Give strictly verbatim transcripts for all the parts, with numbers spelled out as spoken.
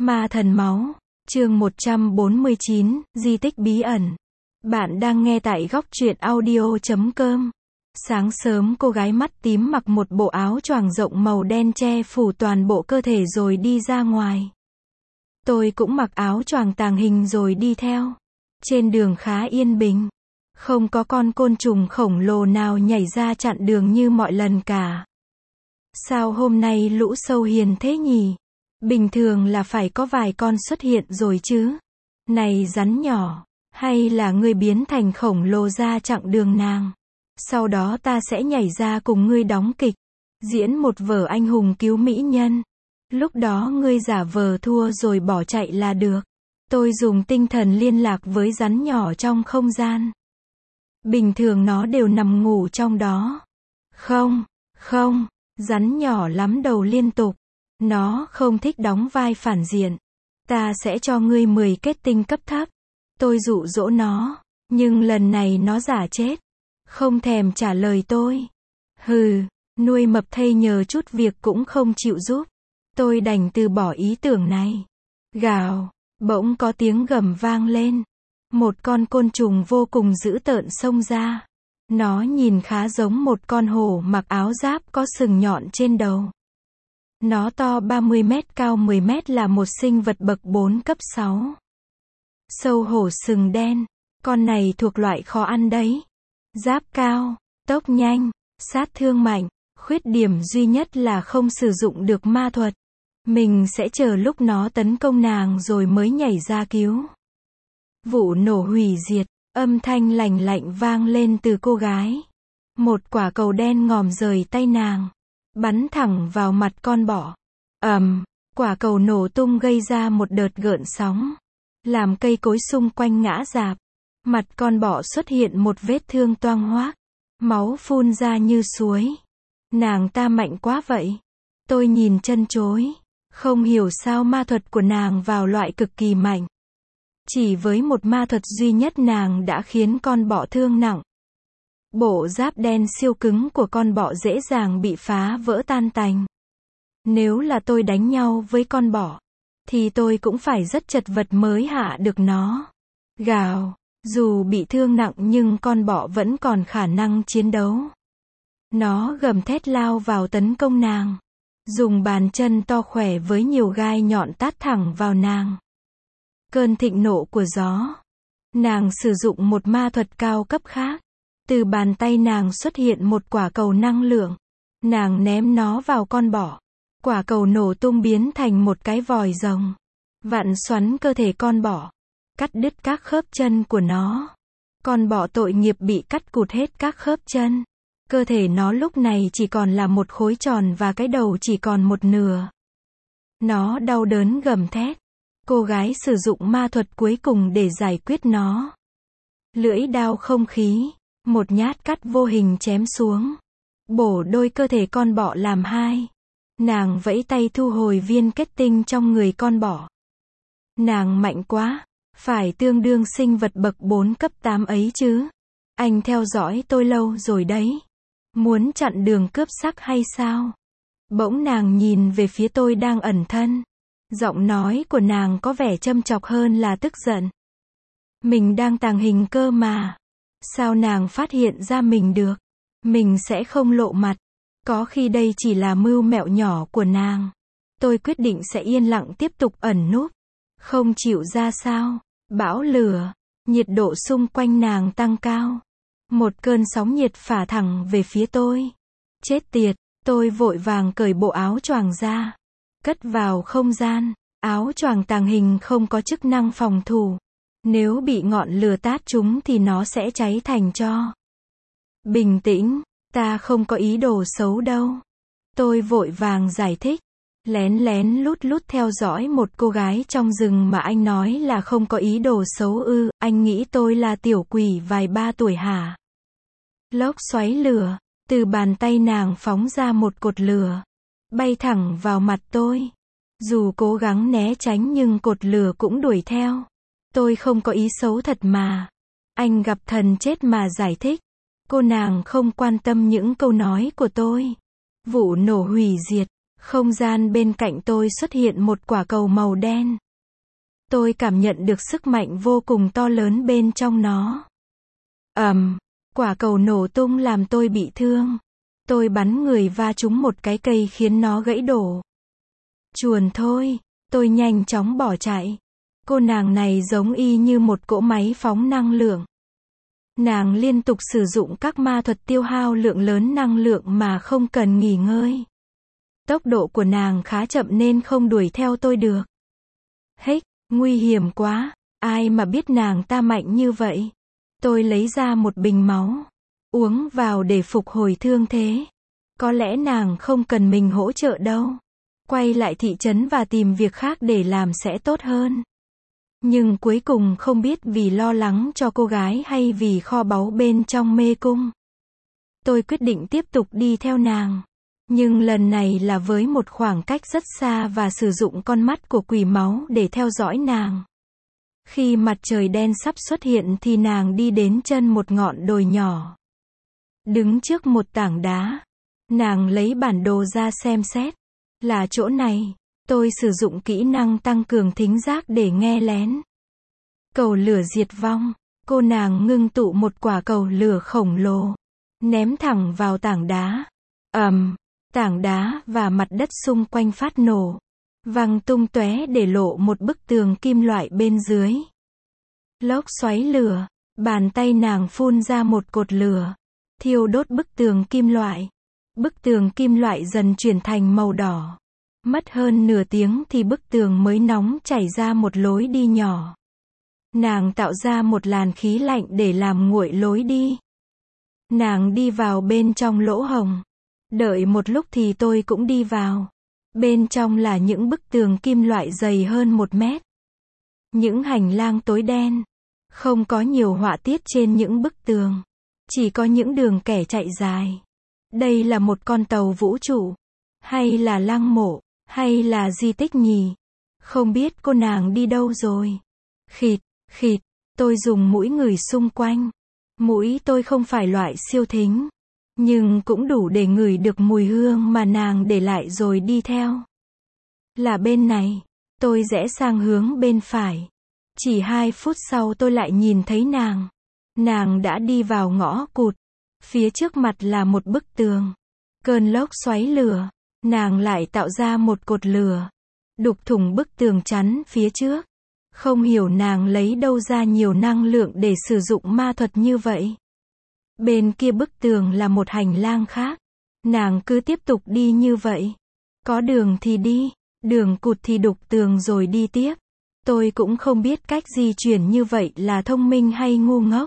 Ma thần máu, chương một trăm bốn mươi chín, di tích bí ẩn. Bạn đang nghe tại góc truyện audio chấm com. Sáng sớm cô gái mắt tím mặc một bộ áo choàng rộng màu đen che phủ toàn bộ cơ thể rồi đi ra ngoài. Tôi cũng mặc áo choàng tàng hình rồi đi theo. Trên đường khá yên bình. Không có con côn trùng khổng lồ nào nhảy ra chặn đường như mọi lần cả. Sao hôm nay lũ sâu hiền thế nhỉ? Bình thường là phải có vài con xuất hiện rồi chứ. Này rắn nhỏ, hay là ngươi biến thành khổng lồ ra chặn đường nàng? Sau đó ta sẽ nhảy ra cùng ngươi đóng kịch, diễn một vở anh hùng cứu mỹ nhân. Lúc đó ngươi giả vờ thua rồi bỏ chạy là được. Tôi dùng tinh thần liên lạc với rắn nhỏ trong không gian. Bình thường nó đều nằm ngủ trong đó. Không, không, rắn nhỏ lắm đầu liên tục. Nó không thích đóng vai phản diện. Ta sẽ cho ngươi mười kết tinh cấp thấp. Tôi dụ dỗ nó, nhưng lần này nó giả chết. Không thèm trả lời tôi. Hừ, nuôi mập thay nhờ chút việc cũng không chịu giúp. Tôi đành từ bỏ ý tưởng này. Gào, bỗng có tiếng gầm vang lên. Một con côn trùng vô cùng dữ tợn xông ra. Nó nhìn khá giống một con hổ mặc áo giáp có sừng nhọn trên đầu. Nó to ba mươi mét cao mười mét là một sinh vật bậc bốn cấp sáu. Sâu hổ sừng đen. Con này thuộc loại khó ăn đấy. Giáp cao, tốc nhanh, sát thương mạnh. Khuyết điểm duy nhất là không sử dụng được ma thuật. Mình sẽ chờ lúc nó tấn công nàng rồi mới nhảy ra cứu. Vụ nổ hủy diệt, âm thanh lành lạnh vang lên từ cô gái. Một quả cầu đen ngòm rời tay nàng, bắn thẳng vào mặt con bọ. Ầm, um, quả cầu nổ tung gây ra một đợt gợn sóng, làm cây cối xung quanh ngã rạp. Mặt con bọ xuất hiện một vết thương toang hoác, máu phun ra như suối. Nàng ta mạnh quá vậy. Tôi nhìn chân chối, không hiểu sao ma thuật của nàng vào loại cực kỳ mạnh. Chỉ với một ma thuật duy nhất nàng đã khiến con bọ thương nặng. Bộ giáp đen siêu cứng của con bọ dễ dàng bị phá vỡ tan tành. Nếu là tôi đánh nhau với con bọ, thì tôi cũng phải rất chật vật mới hạ được nó. Gào, dù bị thương nặng nhưng con bọ vẫn còn khả năng chiến đấu. Nó gầm thét lao vào tấn công nàng. Dùng bàn chân to khỏe với nhiều gai nhọn tát thẳng vào nàng. Cơn thịnh nộ của gió. Nàng sử dụng một ma thuật cao cấp khác. Từ bàn tay nàng xuất hiện một quả cầu năng lượng. Nàng ném nó vào con bọ. Quả cầu nổ tung biến thành một cái vòi rồng. Vặn xoắn cơ thể con bọ. Cắt đứt các khớp chân của nó. Con bọ tội nghiệp bị cắt cụt hết các khớp chân. Cơ thể nó lúc này chỉ còn là một khối tròn và cái đầu chỉ còn một nửa. Nó đau đớn gầm thét. Cô gái sử dụng ma thuật cuối cùng để giải quyết nó. Lưỡi đao không khí. Một nhát cắt vô hình chém xuống. Bổ đôi cơ thể con bọ làm hai. Nàng vẫy tay thu hồi viên kết tinh trong người con bọ. Nàng mạnh quá. Phải tương đương sinh vật bậc bốn cấp tám ấy chứ. Anh theo dõi tôi lâu rồi đấy. Muốn chặn đường cướp sắc hay sao? Bỗng nàng nhìn về phía tôi đang ẩn thân. Giọng nói của nàng có vẻ châm chọc hơn là tức giận. Mình đang tàng hình cơ mà. Sao nàng phát hiện ra mình được? Mình sẽ không lộ mặt. Có khi đây chỉ là mưu mẹo nhỏ của nàng. Tôi quyết định sẽ yên lặng tiếp tục ẩn núp. Không chịu ra sao? Bão lửa. Nhiệt độ xung quanh nàng tăng cao. Một cơn sóng nhiệt phả thẳng về phía tôi. Chết tiệt, tôi vội vàng cởi bộ áo choàng ra. Cất vào không gian. Áo choàng tàng hình không có chức năng phòng thủ. Nếu bị ngọn lửa tát trúng thì nó sẽ cháy thành tro. Bình tĩnh, ta không có ý đồ xấu đâu. Tôi vội vàng giải thích. Lén lén lút lút theo dõi một cô gái trong rừng mà anh nói là không có ý đồ xấu ư, anh nghĩ tôi là tiểu quỷ vài ba tuổi hả? Lốc xoáy lửa, từ bàn tay nàng phóng ra một cột lửa, bay thẳng vào mặt tôi. Dù cố gắng né tránh nhưng cột lửa cũng đuổi theo. Tôi không có ý xấu thật mà. Anh gặp thần chết mà giải thích. Cô nàng không quan tâm những câu nói của tôi. Vụ nổ hủy diệt. Không gian bên cạnh tôi xuất hiện một quả cầu màu đen. Tôi cảm nhận được sức mạnh vô cùng to lớn bên trong nó. Ầm, quả cầu nổ tung làm tôi bị thương. Tôi bắn người va trúng một cái cây khiến nó gãy đổ. Chuồn thôi, tôi nhanh chóng bỏ chạy. Cô nàng này giống y như một cỗ máy phóng năng lượng. Nàng liên tục sử dụng các ma thuật tiêu hao lượng lớn năng lượng mà không cần nghỉ ngơi. Tốc độ của nàng khá chậm nên không đuổi theo tôi được. Hếch, nguy hiểm quá, ai mà biết nàng ta mạnh như vậy. Tôi lấy ra một bình máu, uống vào để phục hồi thương thế. Có lẽ nàng không cần mình hỗ trợ đâu. Quay lại thị trấn và tìm việc khác để làm sẽ tốt hơn. Nhưng cuối cùng không biết vì lo lắng cho cô gái hay vì kho báu bên trong mê cung. Tôi quyết định tiếp tục đi theo nàng. Nhưng lần này là với một khoảng cách rất xa và sử dụng con mắt của quỷ máu để theo dõi nàng. Khi mặt trời đen sắp xuất hiện thì nàng đi đến chân một ngọn đồi nhỏ. Đứng trước một tảng đá. Nàng lấy bản đồ ra xem xét. Là chỗ này. Tôi sử dụng kỹ năng tăng cường thính giác để nghe lén. Cầu lửa diệt vong. Cô nàng ngưng tụ một quả cầu lửa khổng lồ. Ném thẳng vào tảng đá. Ầm, tảng đá và mặt đất xung quanh phát nổ. Văng tung tóe để lộ một bức tường kim loại bên dưới. Lốc xoáy lửa. Bàn tay nàng phun ra một cột lửa. Thiêu đốt bức tường kim loại. Bức tường kim loại dần chuyển thành màu đỏ. Mất hơn nửa tiếng thì bức tường mới nóng chảy ra một lối đi nhỏ. Nàng tạo ra một làn khí lạnh để làm nguội lối đi. Nàng đi vào bên trong lỗ hổng. Đợi một lúc thì tôi cũng đi vào. Bên trong là những bức tường kim loại dày hơn một mét. Những hành lang tối đen. Không có nhiều họa tiết trên những bức tường. Chỉ có những đường kẻ chạy dài. Đây là một con tàu vũ trụ. Hay là lăng mộ. Hay là di tích nhỉ? Không biết cô nàng đi đâu rồi. Khịt, khịt, tôi dùng mũi ngửi xung quanh. Mũi tôi không phải loại siêu thính. Nhưng cũng đủ để ngửi được mùi hương mà nàng để lại rồi đi theo. Là bên này. Tôi rẽ sang hướng bên phải. Chỉ hai phút sau tôi lại nhìn thấy nàng. Nàng đã đi vào ngõ cụt. Phía trước mặt là một bức tường. Cơn lốc xoáy lửa. Nàng lại tạo ra một cột lửa. Đục thủng bức tường chắn phía trước. Không hiểu nàng lấy đâu ra nhiều năng lượng để sử dụng ma thuật như vậy. Bên kia bức tường là một hành lang khác. Nàng cứ tiếp tục đi như vậy. Có đường thì đi, đường cụt thì đục tường rồi đi tiếp. Tôi cũng không biết cách di chuyển như vậy là thông minh hay ngu ngốc.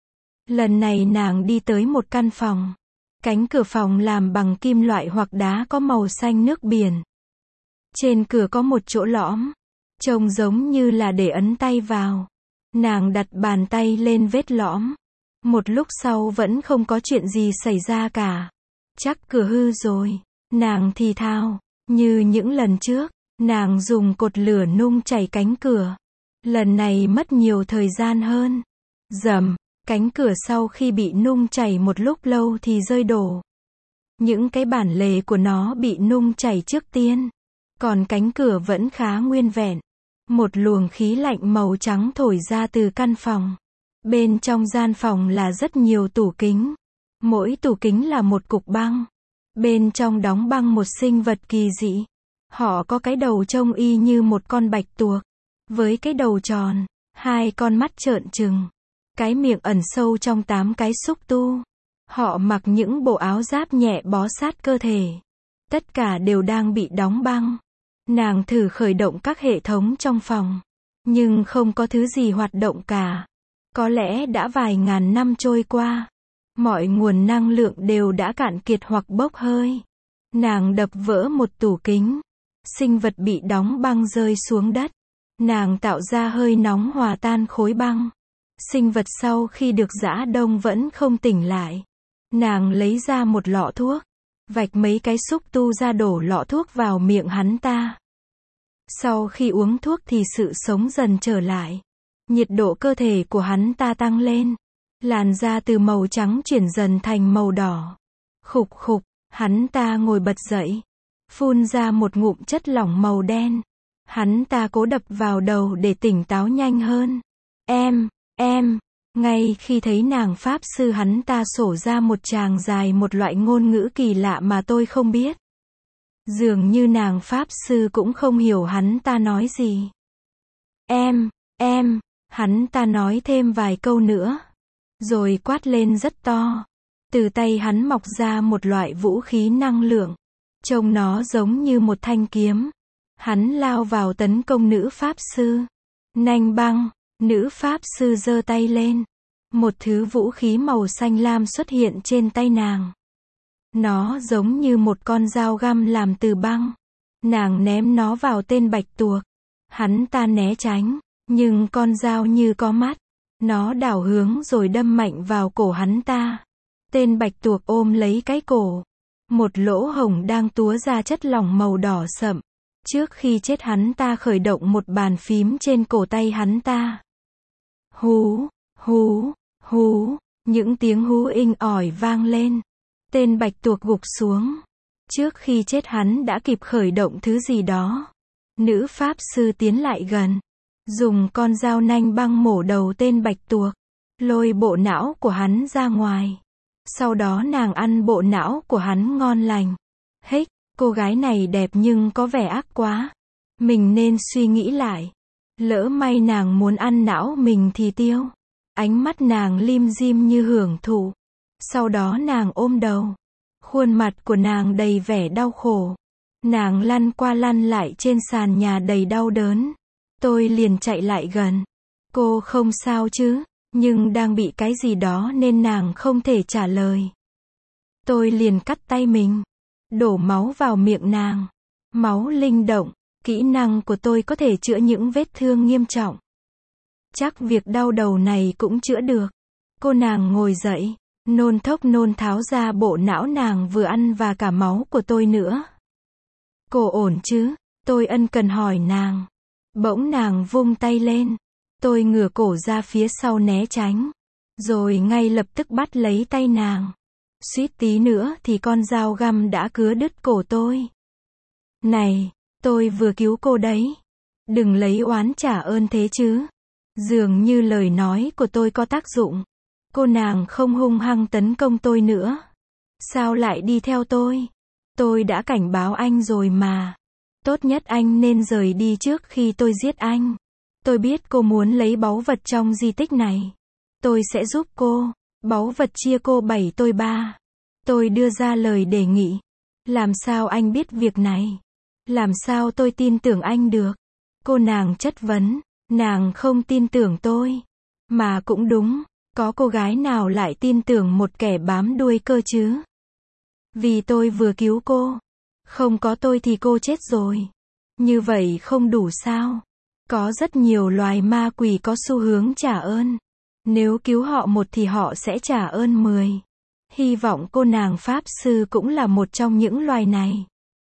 Lần này nàng đi tới một căn phòng. Cánh cửa phòng làm bằng kim loại hoặc đá có màu xanh nước biển. Trên cửa có một chỗ lõm. Trông giống như là để ấn tay vào. Nàng đặt bàn tay lên vết lõm. Một lúc sau vẫn không có chuyện gì xảy ra cả. Chắc cửa hư rồi. Nàng thì thào. Như những lần trước, nàng dùng cột lửa nung chảy cánh cửa. Lần này mất nhiều thời gian hơn. Rầm. Cánh cửa sau khi bị nung chảy một lúc lâu thì rơi đổ. Những cái bản lề của nó bị nung chảy trước tiên. Còn cánh cửa vẫn khá nguyên vẹn. Một luồng khí lạnh màu trắng thổi ra từ căn phòng. Bên trong gian phòng là rất nhiều tủ kính. Mỗi tủ kính là một cục băng. Bên trong đóng băng một sinh vật kỳ dị. Họ có cái đầu trông y như một con bạch tuộc. Với cái đầu tròn, hai con mắt trợn trừng. Cái miệng ẩn sâu trong tám cái xúc tu. Họ mặc những bộ áo giáp nhẹ bó sát cơ thể. Tất cả đều đang bị đóng băng. Nàng thử khởi động các hệ thống trong phòng. Nhưng không có thứ gì hoạt động cả. Có lẽ đã vài ngàn năm trôi qua. Mọi nguồn năng lượng đều đã cạn kiệt hoặc bốc hơi. Nàng đập vỡ một tủ kính. Sinh vật bị đóng băng rơi xuống đất. Nàng tạo ra hơi nóng hòa tan khối băng. Sinh vật sau khi được giã đông vẫn không tỉnh lại. Nàng lấy ra một lọ thuốc. Vạch mấy cái xúc tu ra đổ lọ thuốc vào miệng hắn ta. Sau khi uống thuốc thì sự sống dần trở lại. Nhiệt độ cơ thể của hắn ta tăng lên. Làn da từ màu trắng chuyển dần thành màu đỏ. Khục khục, hắn ta ngồi bật dậy. phun ra một ngụm chất lỏng màu đen. Hắn ta cố đập vào đầu để tỉnh táo nhanh hơn. Em, em, ngay khi thấy nàng pháp sư hắn ta sổ ra một tràng dài một loại ngôn ngữ kỳ lạ mà tôi không biết. Dường như nàng pháp sư cũng không hiểu hắn ta nói gì. Em, em, hắn ta nói thêm vài câu nữa. Rồi quát lên rất to. Từ tay hắn mọc ra một loại vũ khí năng lượng. Trông nó giống như một thanh kiếm. Hắn lao vào tấn công nữ pháp sư. Nanh băng, nữ pháp sư giơ tay lên. Một thứ vũ khí màu xanh lam xuất hiện trên tay nàng. Nó giống như một con dao găm làm từ băng. Nàng ném nó vào tên bạch tuộc. Hắn ta né tránh, nhưng con dao như có mắt. Nó đảo hướng rồi đâm mạnh vào cổ hắn ta. Tên bạch tuộc ôm lấy cái cổ. Một lỗ hổng đang túa ra chất lỏng màu đỏ sậm. Trước khi chết hắn ta khởi động một bàn phím trên cổ tay hắn ta. Hú, hú, hú, những tiếng hú inh ỏi vang lên. Tên bạch tuộc gục xuống. Trước khi chết hắn đã kịp khởi động thứ gì đó. Nữ pháp sư tiến lại gần. Dùng con dao nanh băng mổ đầu tên bạch tuộc. Lôi bộ não của hắn ra ngoài. Sau đó nàng ăn bộ não của hắn ngon lành. Hích, cô gái này đẹp nhưng có vẻ ác quá. Mình nên suy nghĩ lại. Lỡ may nàng muốn ăn não mình thì tiêu. Ánh mắt nàng lim dim như hưởng thụ. Sau đó nàng ôm đầu. Khuôn mặt của nàng đầy vẻ đau khổ. Nàng lăn qua lăn lại trên sàn nhà đầy đau đớn. Tôi liền chạy lại gần. Cô không sao chứ? Nhưng đang bị cái gì đó nên nàng không thể trả lời. Tôi liền cắt tay mình. Đổ máu vào miệng nàng. Máu linh động. Kỹ năng của tôi có thể chữa những vết thương nghiêm trọng. Chắc việc đau đầu này cũng chữa được. Cô nàng ngồi dậy. Nôn thốc nôn tháo ra bộ não nàng vừa ăn và cả máu của tôi nữa. Cô ổn chứ? Tôi ân cần hỏi nàng. Bỗng nàng vung tay lên. Tôi ngửa cổ ra phía sau né tránh. Rồi ngay lập tức bắt lấy tay nàng. Suýt tí nữa thì con dao găm đã cứa đứt cổ tôi. Này, tôi vừa cứu cô đấy. Đừng lấy oán trả ơn thế chứ. Dường như lời nói của tôi có tác dụng. Cô nàng không hung hăng tấn công tôi nữa. Sao lại đi theo tôi? Tôi đã cảnh báo anh rồi mà. Tốt nhất anh nên rời đi trước khi tôi giết anh. Tôi biết cô muốn lấy báu vật trong di tích này. Tôi sẽ giúp cô. Báu vật chia cô bảy tôi ba. Tôi đưa ra lời đề nghị. Làm sao anh biết việc này? Làm sao tôi tin tưởng anh được? Cô nàng chất vấn. Nàng không tin tưởng tôi. Mà cũng đúng. Có cô gái nào lại tin tưởng một kẻ bám đuôi cơ chứ? Vì tôi vừa cứu cô. Không có tôi thì cô chết rồi. Như vậy không đủ sao? Có rất nhiều loài ma quỷ có xu hướng trả ơn. Nếu cứu họ một thì họ sẽ trả ơn mười. Hy vọng cô nàng pháp sư cũng là một trong những loài này.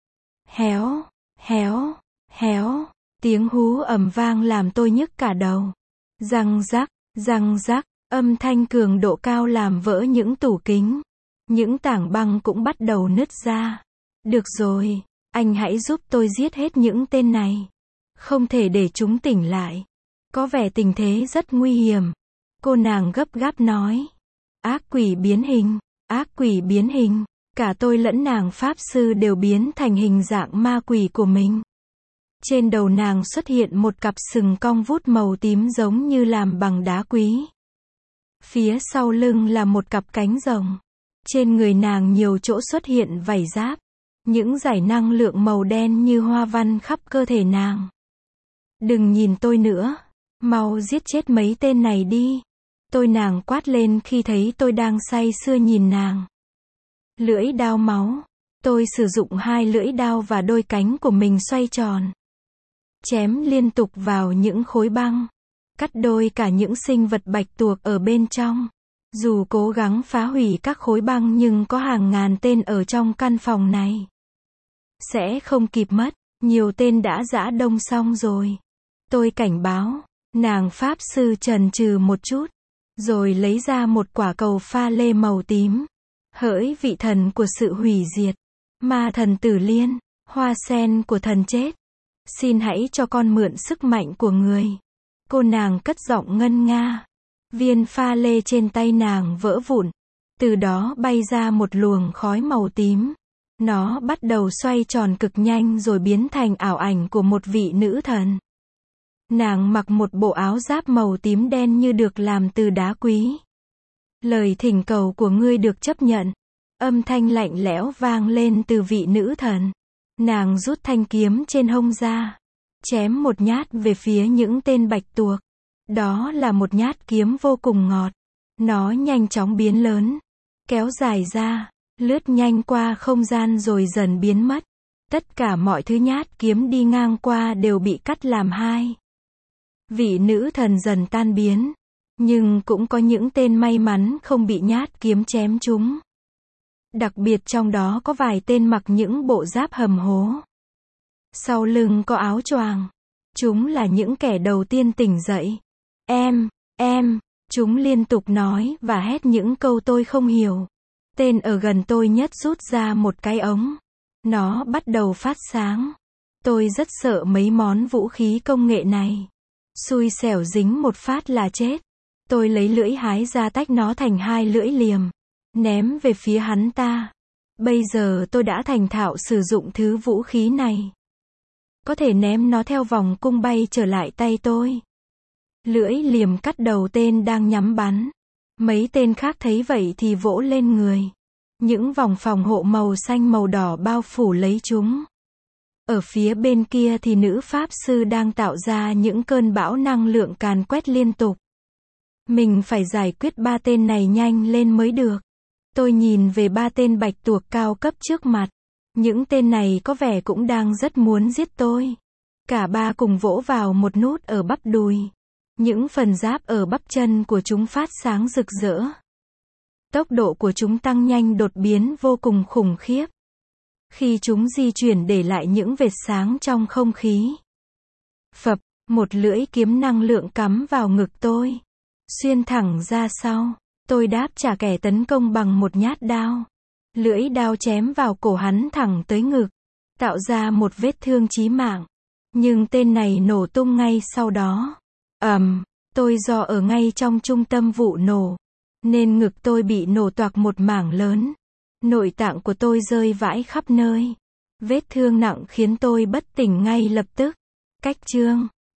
Héo, héo, héo. Tiếng hú ầm vang làm tôi nhức cả đầu. Răng rắc, răng rắc. Âm thanh cường độ cao làm vỡ những tủ kính. Những tảng băng cũng bắt đầu nứt ra. Được rồi, anh hãy giúp tôi giết hết những tên này. Không thể để chúng tỉnh lại. Có vẻ tình thế rất nguy hiểm. Cô nàng gấp gáp nói. Ác quỷ biến hình, ác quỷ biến hình. Cả tôi lẫn nàng pháp sư đều biến thành hình dạng ma quỷ của mình. Trên đầu nàng xuất hiện một cặp sừng cong vút màu tím giống như làm bằng đá quý. Phía sau lưng là một cặp cánh rồng. Trên người nàng nhiều chỗ xuất hiện vảy giáp. Những dải năng lượng màu đen như hoa văn khắp cơ thể nàng. Đừng nhìn tôi nữa. Mau giết chết mấy tên này đi. Tôi nàng quát lên khi thấy tôi đang say sưa nhìn nàng. Lưỡi đao máu. Tôi sử dụng hai lưỡi đao và đôi cánh của mình xoay tròn. Chém liên tục vào những khối băng. Cắt đôi cả những sinh vật bạch tuộc ở bên trong. Dù cố gắng phá hủy các khối băng nhưng có hàng ngàn tên ở trong căn phòng này. Sẽ không kịp mất. Nhiều tên đã giã đông xong rồi. Tôi cảnh báo. Nàng pháp sư chần chừ một chút. Rồi lấy ra một quả cầu pha lê màu tím. Hỡi vị thần của sự hủy diệt. Ma thần Tử Liên. Hoa sen của thần chết. Xin hãy cho con mượn sức mạnh của người. Cô nàng cất giọng ngân nga. Viên pha lê trên tay nàng vỡ vụn. Từ đó bay ra một luồng khói màu tím. Nó bắt đầu xoay tròn cực nhanh rồi biến thành ảo ảnh của một vị nữ thần. Nàng mặc một bộ áo giáp màu tím đen như được làm từ đá quý. Lời thỉnh cầu của ngươi được chấp nhận. Âm thanh lạnh lẽo vang lên từ vị nữ thần. Nàng rút thanh kiếm trên hông ra. Chém một nhát về phía những tên bạch tuộc. Đó là một nhát kiếm vô cùng ngọt. Nó nhanh chóng biến lớn. Kéo dài ra. Lướt nhanh qua không gian rồi dần biến mất. Tất cả mọi thứ nhát kiếm đi ngang qua đều bị cắt làm hai. Vị nữ thần dần tan biến. Nhưng cũng có những tên may mắn không bị nhát kiếm chém trúng. Đặc biệt trong đó có vài tên mặc những bộ giáp hầm hố. Sau lưng có áo choàng. Chúng là những kẻ đầu tiên tỉnh dậy. Em, em, chúng liên tục nói và hét những câu tôi không hiểu. Tên ở gần tôi nhất rút ra một cái ống. Nó bắt đầu phát sáng. Tôi rất sợ mấy món vũ khí công nghệ này. Xui xẻo dính một phát là chết. Tôi lấy lưỡi hái ra tách nó thành hai lưỡi liềm. Ném về phía hắn ta. Bây giờ tôi đã thành thạo sử dụng thứ vũ khí này. Có thể ném nó theo vòng cung bay trở lại tay tôi. Lưỡi liềm cắt đầu tên đang nhắm bắn. Mấy tên khác thấy vậy thì vỗ lên người. Những vòng phòng hộ màu xanh màu đỏ bao phủ lấy chúng. Ở phía bên kia thì nữ pháp sư đang tạo ra những cơn bão năng lượng càn quét liên tục. Mình phải giải quyết ba tên này nhanh lên mới được. Tôi nhìn về ba tên bạch tuộc cao cấp trước mặt. Những tên này có vẻ cũng đang rất muốn giết tôi. Cả ba cùng vỗ vào một nút ở bắp đùi. Những phần giáp ở bắp chân của chúng phát sáng rực rỡ. Tốc độ của chúng tăng nhanh đột biến vô cùng khủng khiếp. Khi chúng di chuyển để lại những vệt sáng trong không khí. Phập, một lưỡi kiếm năng lượng cắm vào ngực tôi. Xuyên thẳng ra sau. Tôi đáp trả kẻ tấn công bằng một nhát đao. Lưỡi đao chém vào cổ hắn thẳng tới ngực. Tạo ra một vết thương chí mạng. Nhưng tên này nổ tung ngay sau đó. Ầm, um, tôi do ở ngay trong trung tâm vụ nổ. Nên ngực tôi bị nổ toạc một mảng lớn. Nội tạng của tôi rơi vãi khắp nơi. Vết thương nặng khiến tôi bất tỉnh ngay lập tức. Cách chương